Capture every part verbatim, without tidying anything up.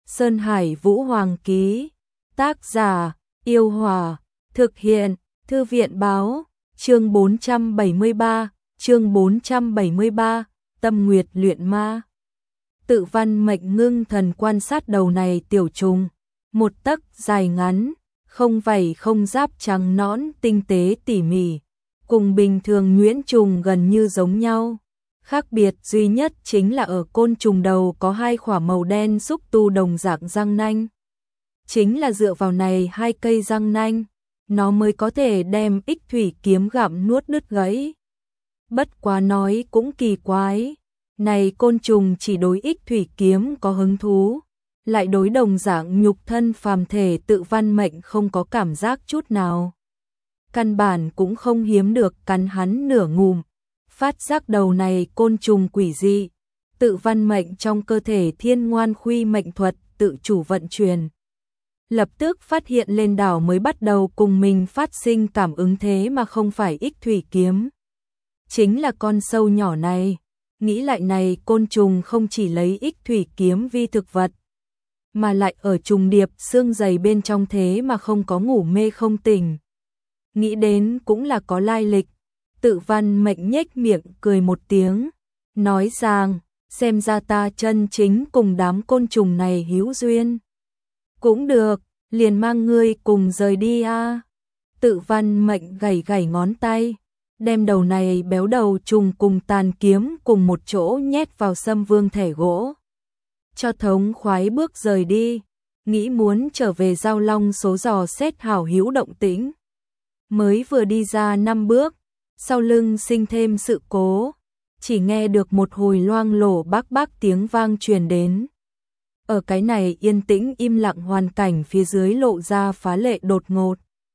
Sơn Hải Vũ Hoàng ký. Tác giả, Yêu Hòa. Thực hiện, Thư viện báo. Chương bốn trăm bảy mươi ba, chương bốn trăm bảy mươi ba, Tâm Nguyệt luyện ma. Tự văn mệnh ngưng thần quan sát đầu này tiểu trùng, một tấc dài ngắn, không vảy không giáp trắng nõn tinh tế tỉ mỉ, cùng bình thường nhuyễn trùng gần như giống nhau. Khác biệt duy nhất chính là ở côn trùng đầu có hai khỏa màu đen xúc tu đồng dạng răng nanh. Chính là dựa vào này hai cây răng nanh, nó mới có thể đem ích thủy kiếm gặm nuốt đứt gãy. Bất quá nói cũng kỳ quái, này côn trùng chỉ đối ích thủy kiếm có hứng thú, lại đối đồng dạng nhục thân phàm thể tự văn mệnh không có cảm giác chút nào. Căn bản cũng không hiếm được cắn hắn nửa ngụm, phát giác đầu này côn trùng quỷ dị, tự văn mệnh trong cơ thể thiên ngoan khuy mệnh thuật tự chủ vận chuyển. Lập tức phát hiện lên đảo mới bắt đầu cùng mình phát sinh cảm ứng thế mà không phải ích thủy kiếm. Chính là con sâu nhỏ này, nghĩ lại này côn trùng không chỉ lấy ích thủy kiếm vi thực vật, mà lại ở trùng điệp xương dày bên trong thế mà không có ngủ mê không tỉnh. Nghĩ đến cũng là có lai lịch, tự văn mệnh nhếch miệng cười một tiếng, nói rằng, xem ra ta chân chính cùng đám côn trùng này hữu duyên. Cũng được, liền mang ngươi cùng rời đi a. Tự văn mệnh gảy gảy ngón tay, đem đầu này béo đầu trùng cùng tàn kiếm cùng một chỗ nhét vào Sâm Vương thể gỗ. Cho thống khoái bước rời đi, nghĩ muốn trở về Giao Long số dò xét hảo hữu động tĩnh. Mới vừa đi ra năm bước, sau lưng sinh thêm sự cố, chỉ nghe được một hồi loang lổ bác bác tiếng vang truyền đến. Ở cái này yên tĩnh im lặng hoàn cảnh phía dưới lộ ra phá lệ đột ngột.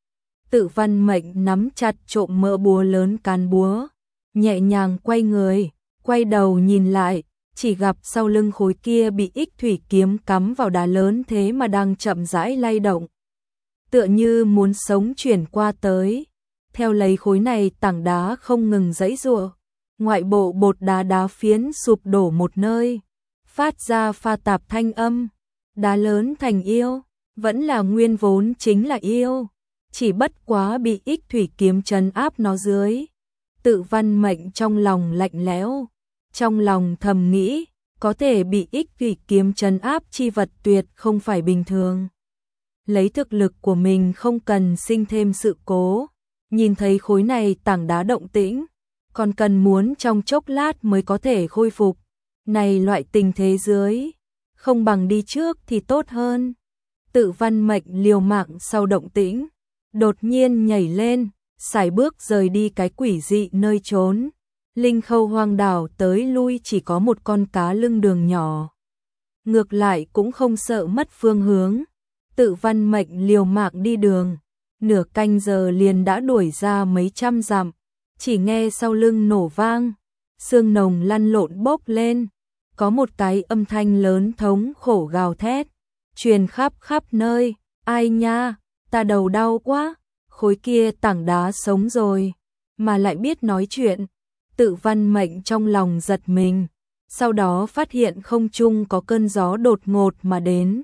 Tự văn mệnh nắm chặt trộm mỡ búa lớn cán búa, nhẹ nhàng quay người, quay đầu nhìn lại, chỉ gặp sau lưng khối kia bị ích thủy kiếm cắm vào đá lớn thế mà đang chậm rãi lay động. Tựa như muốn sống chuyển qua tới, theo lấy khối này tảng đá không ngừng giãy giụa, ngoại bộ bột đá đá phiến sụp đổ một nơi, phát ra pha tạp thanh âm, đá lớn thành yêu, vẫn là nguyên vốn chính là yêu, chỉ bất quá bị ích thủy kiếm trấn áp nó dưới. Tự văn mệnh trong lòng lạnh lẽo, trong lòng thầm nghĩ, có thể bị ích thủy kiếm trấn áp chi vật tuyệt không phải bình thường. Lấy thực lực của mình không cần sinh thêm sự cố, nhìn thấy khối này tảng đá động tĩnh, còn cần muốn trong chốc lát mới có thể khôi phục. Này loại tình thế dưới, không bằng đi trước thì tốt hơn. Tự văn mệnh liều mạng sau động tĩnh, đột nhiên nhảy lên, sải bước rời đi cái quỷ dị nơi trốn. Linh Khâu hoang đảo tới lui chỉ có một con cá lưng đường nhỏ. Ngược lại cũng không sợ mất phương hướng. Tự văn mệnh liều mạng đi đường, nửa canh giờ liền đã đuổi ra mấy trăm dặm, chỉ nghe sau lưng nổ vang, xương nồng lăn lộn bốc lên, có một cái âm thanh lớn thống khổ gào thét, truyền khắp khắp nơi, ai nha, ta đầu đau quá, khối kia tảng đá sống rồi, mà lại biết nói chuyện. Tự văn mệnh trong lòng giật mình, sau đó phát hiện không trung có cơn gió đột ngột mà đến,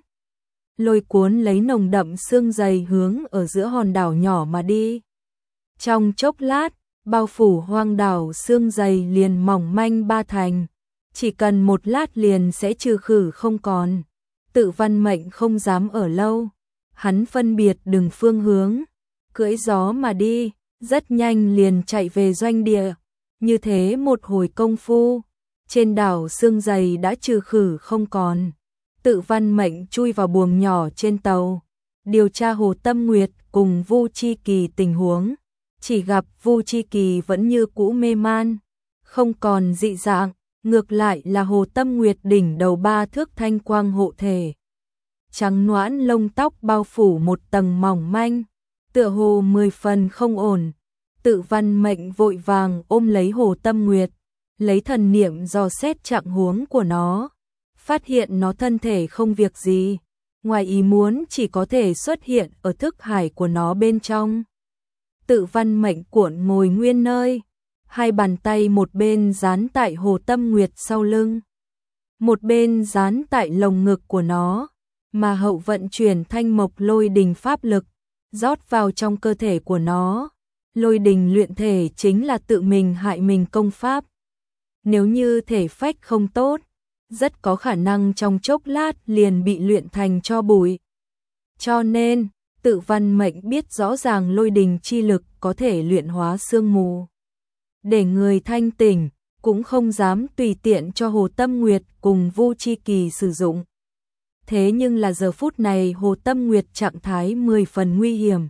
lôi cuốn lấy nồng đậm sương dày hướng ở giữa hòn đảo nhỏ mà đi. Trong chốc lát, bao phủ hoang đảo sương dày liền mỏng manh ba thành, chỉ cần một lát liền sẽ trừ khử không còn. Tự văn mệnh không dám ở lâu, hắn phân biệt đường phương hướng, cưỡi gió mà đi, rất nhanh liền chạy về doanh địa. Như thế một hồi công phu, trên đảo sương dày đã trừ khử không còn. Tự văn mệnh chui vào buồng nhỏ trên tàu, điều tra Hồ Tâm Nguyệt cùng Vu Chi Kỳ tình huống, chỉ gặp Vu Chi Kỳ vẫn như cũ mê man, không còn dị dạng, ngược lại là Hồ Tâm Nguyệt đỉnh đầu ba thước thanh quang hộ thể. Trắng noãn lông tóc bao phủ một tầng mỏng manh, tựa hồ mười phần không ổn. Tự văn mệnh vội vàng ôm lấy Hồ Tâm Nguyệt, lấy thần niệm dò xét trạng huống của nó, phát hiện nó thân thể không việc gì, ngoài ý muốn chỉ có thể xuất hiện ở thức hải của nó bên trong. Tự văn mệnh cuộn ngồi nguyên nơi, hai bàn tay một bên dán tại Hồ Tâm Nguyệt sau lưng, một bên dán tại lồng ngực của nó, mà hậu vận chuyển thanh mộc lôi đình pháp lực, rót vào trong cơ thể của nó. Lôi đình luyện thể chính là tự mình hại mình công pháp. Nếu như thể phách không tốt, rất có khả năng trong chốc lát liền bị luyện thành tro bụi. Cho nên, Tự Văn Mệnh biết rõ ràng lôi đình chi lực có thể luyện hóa sương mù. Để người thanh tỉnh, cũng không dám tùy tiện cho Hồ Tâm Nguyệt cùng Vu Chi Kỳ sử dụng. Thế nhưng là giờ phút này Hồ Tâm Nguyệt trạng thái mười phần nguy hiểm.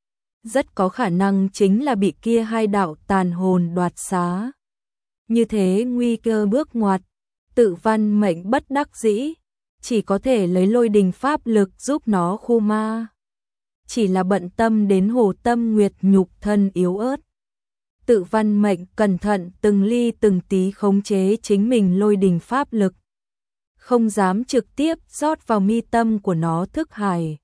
Rất có khả năng chính là bị kia hai đạo tàn hồn đoạt xá. Như thế nguy cơ bước ngoặt, Tự Văn Mệnh bất đắc dĩ, chỉ có thể lấy lôi đình pháp lực giúp nó khu ma. Chỉ là bận tâm đến Hồ Tâm Nguyệt nhục thân yếu ớt. Tự Văn Mệnh cẩn thận từng ly từng tí khống chế chính mình lôi đình pháp lực. Không dám trực tiếp rót vào mi tâm của nó thức hải,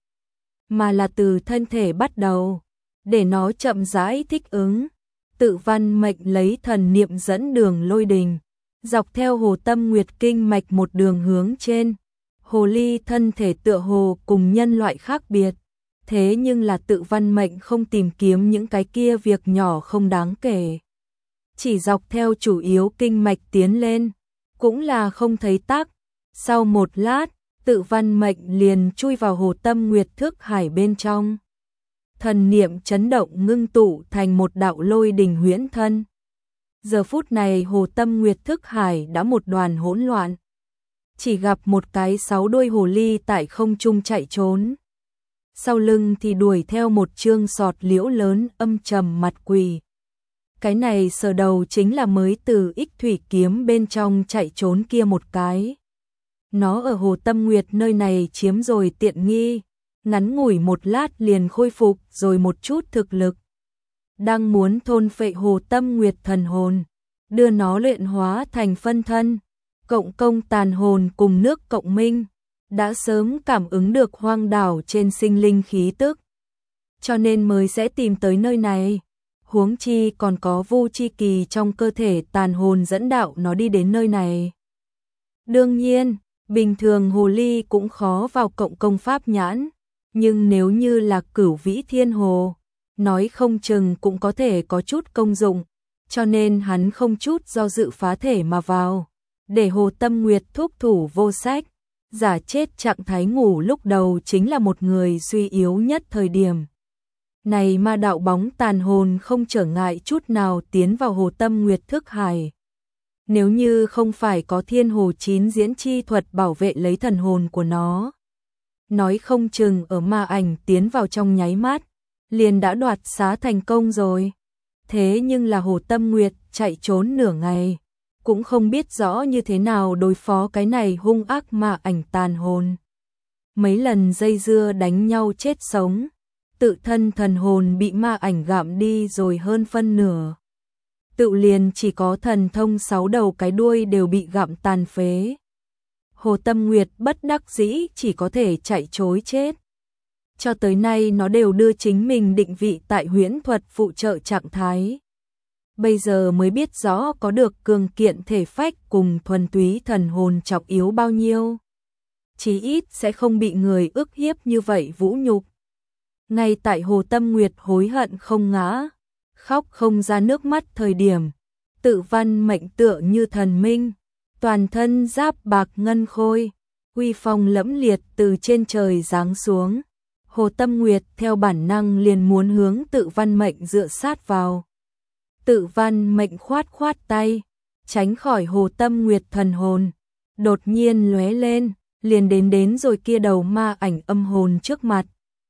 mà là từ thân thể bắt đầu, để nó chậm rãi thích ứng. Tự Văn Mệnh lấy thần niệm dẫn đường lôi đình, dọc theo Hồ Tâm Nguyệt kinh mạch một đường hướng trên. Hồ ly thân thể tựa hồ cùng nhân loại khác biệt, thế nhưng là Tự Văn Mệnh không tìm kiếm những cái kia việc nhỏ không đáng kể. Chỉ dọc theo chủ yếu kinh mạch tiến lên, cũng là không thấy tắc. Sau một lát, Tự Văn Mệnh liền chui vào Hồ Tâm Nguyệt thức hải bên trong. Thần niệm chấn động ngưng tụ thành một đạo lôi đình huyễn thân. Giờ phút này Hồ Tâm Nguyệt thức hải đã một đoàn hỗn loạn. Chỉ gặp một cái sáu đuôi hồ ly tại không trung chạy trốn. Sau lưng thì đuổi theo một trương sọt liễu lớn âm trầm mặt quỷ. Cái này sờ đầu chính là mới từ Ích Thủy Kiếm bên trong chạy trốn kia một cái. Nó ở Hồ Tâm Nguyệt nơi này chiếm rồi tiện nghi, ngắn ngủi một lát liền khôi phục rồi một chút thực lực. Đang muốn thôn phệ Hồ Tâm Nguyệt thần hồn, đưa nó luyện hóa thành phân thân, cộng công tàn hồn cùng nước cộng minh, đã sớm cảm ứng được hoang đảo trên sinh linh khí tức. Cho nên mới sẽ tìm tới nơi này. Huống chi còn có Vu Chi Kỳ trong cơ thể tàn hồn dẫn đạo nó đi đến nơi này. Đương nhiên, bình thường hồ ly cũng khó vào cộng công pháp nhãn, nhưng nếu như là Cửu Vĩ Thiên Hồ, nói không chừng cũng có thể có chút công dụng, cho nên hắn không chút do dự phá thể mà vào, để Hồ Tâm Nguyệt thúc thủ vô sách, giả chết trạng thái ngủ lúc đầu chính là một người suy yếu nhất thời điểm. Này ma đạo bóng tàn hồn không trở ngại chút nào tiến vào Hồ Tâm Nguyệt thức hải. Nếu như không phải có Thiên Hồ chín diễn chi thuật bảo vệ lấy thần hồn của nó, nói không chừng ở ma ảnh tiến vào trong nháy mắt, liền đã đoạt xá thành công rồi. Thế nhưng là Hồ Tâm Nguyệt chạy trốn nửa ngày, cũng không biết rõ như thế nào đối phó cái này hung ác ma ảnh tàn hồn. Mấy lần dây dưa đánh nhau chết sống, tự thân thần hồn bị ma ảnh gặm đi rồi hơn phân nửa. Tự liền chỉ có thần thông sáu đầu cái đuôi đều bị gặm tàn phế. Hồ Tâm Nguyệt bất đắc dĩ chỉ có thể chạy trối chết. Cho tới nay nó đều đưa chính mình định vị tại huyễn thuật phụ trợ trạng thái. Bây giờ mới biết rõ có được cường kiện thể phách cùng thuần túy thần hồn trọng yếu bao nhiêu. Chí ít sẽ không bị người ức hiếp như vậy vũ nhục. Ngay tại Hồ Tâm Nguyệt hối hận không ngã, khóc không ra nước mắt thời điểm, Tự Văn Mệnh tựa như thần minh, toàn thân giáp bạc ngân khôi, uy phong lẫm liệt từ trên trời giáng xuống. Hồ Tâm Nguyệt theo bản năng liền muốn hướng Tự Văn Mệnh dựa sát vào. Tự Văn Mệnh khoát khoát tay, tránh khỏi Hồ Tâm Nguyệt thần hồn, đột nhiên lóe lên, liền đến đến rồi kia đầu ma ảnh âm hồn trước mặt.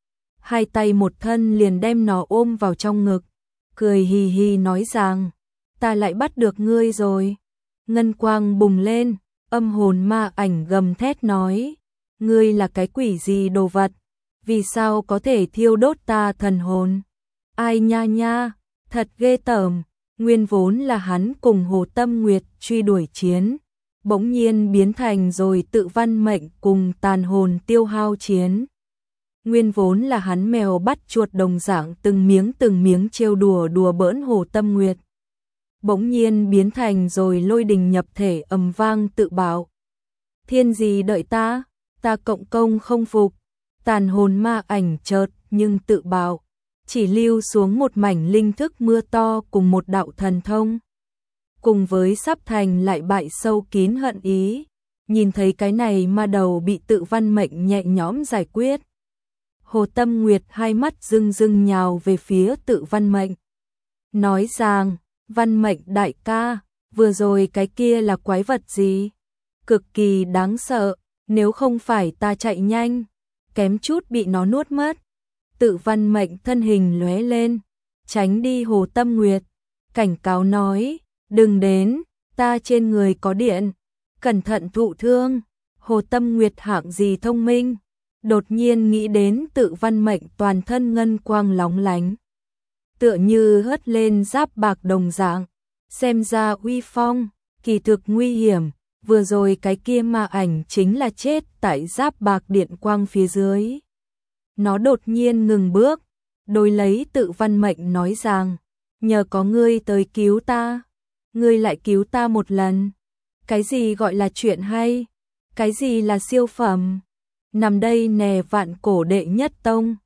Hai tay một thân liền đem nó ôm vào trong ngực, cười hì hì nói rằng, ta lại bắt được ngươi rồi. Ngân quang bùng lên, âm hồn ma ảnh gầm thét nói, ngươi là cái quỷ gì đồ vật, vì sao có thể thiêu đốt ta thần hồn? Ai nha nha, thật ghê tởm. Nguyên vốn là hắn cùng Hồ Tâm Nguyệt truy đuổi chiến, bỗng nhiên biến thành rồi Tự Văn Mệnh cùng tàn hồn tiêu hao chiến. Nguyên vốn là hắn mèo bắt chuột đồng dạng từng miếng từng miếng trêu đùa đùa bỡn Hồ Tâm Nguyệt. Bỗng nhiên biến thành rồi lôi đình nhập thể ầm vang tự bảo. Thiên gì đợi ta, Ta cộng công không phục, tàn hồn ma ảnh chợt nhưng tự bảo, chỉ lưu xuống một mảnh linh thức mưa to cùng một đạo thần thông. Cùng với sắp thành lại bại sâu kín hận ý, nhìn thấy cái này ma đầu bị Tự Văn Mệnh nhẹ nhõm giải quyết. Hồ Tâm Nguyệt hai mắt rưng rưng nhào về phía Tự Văn Mệnh. Nói rằng, Văn Mệnh đại ca, vừa rồi cái kia là quái vật gì? Cực kỳ đáng sợ, nếu không phải ta chạy nhanh, kém chút bị nó nuốt mất. Tự Văn Mệnh thân hình lóe lên, tránh đi Hồ Tâm Nguyệt, cảnh cáo nói, đừng đến, ta trên người có điện, cẩn thận thụ thương. Hồ Tâm Nguyệt hạng gì thông minh, đột nhiên nghĩ đến Tự Văn Mệnh toàn thân ngân quang lóng lánh, tựa như hất lên giáp bạc đồng dạng, xem ra uy phong, kỳ thực nguy hiểm. Vừa rồi cái kia ma ảnh chính là chết tại giáp bạc điện quang phía dưới. Nó đột nhiên ngừng bước, đối lấy Tự Văn Mệnh nói rằng, nhờ có ngươi tới cứu ta, ngươi lại cứu ta một lần. Cái gì gọi là chuyện hay? Cái gì là siêu phẩm? Nằm đây nè vạn cổ đệ nhất tông,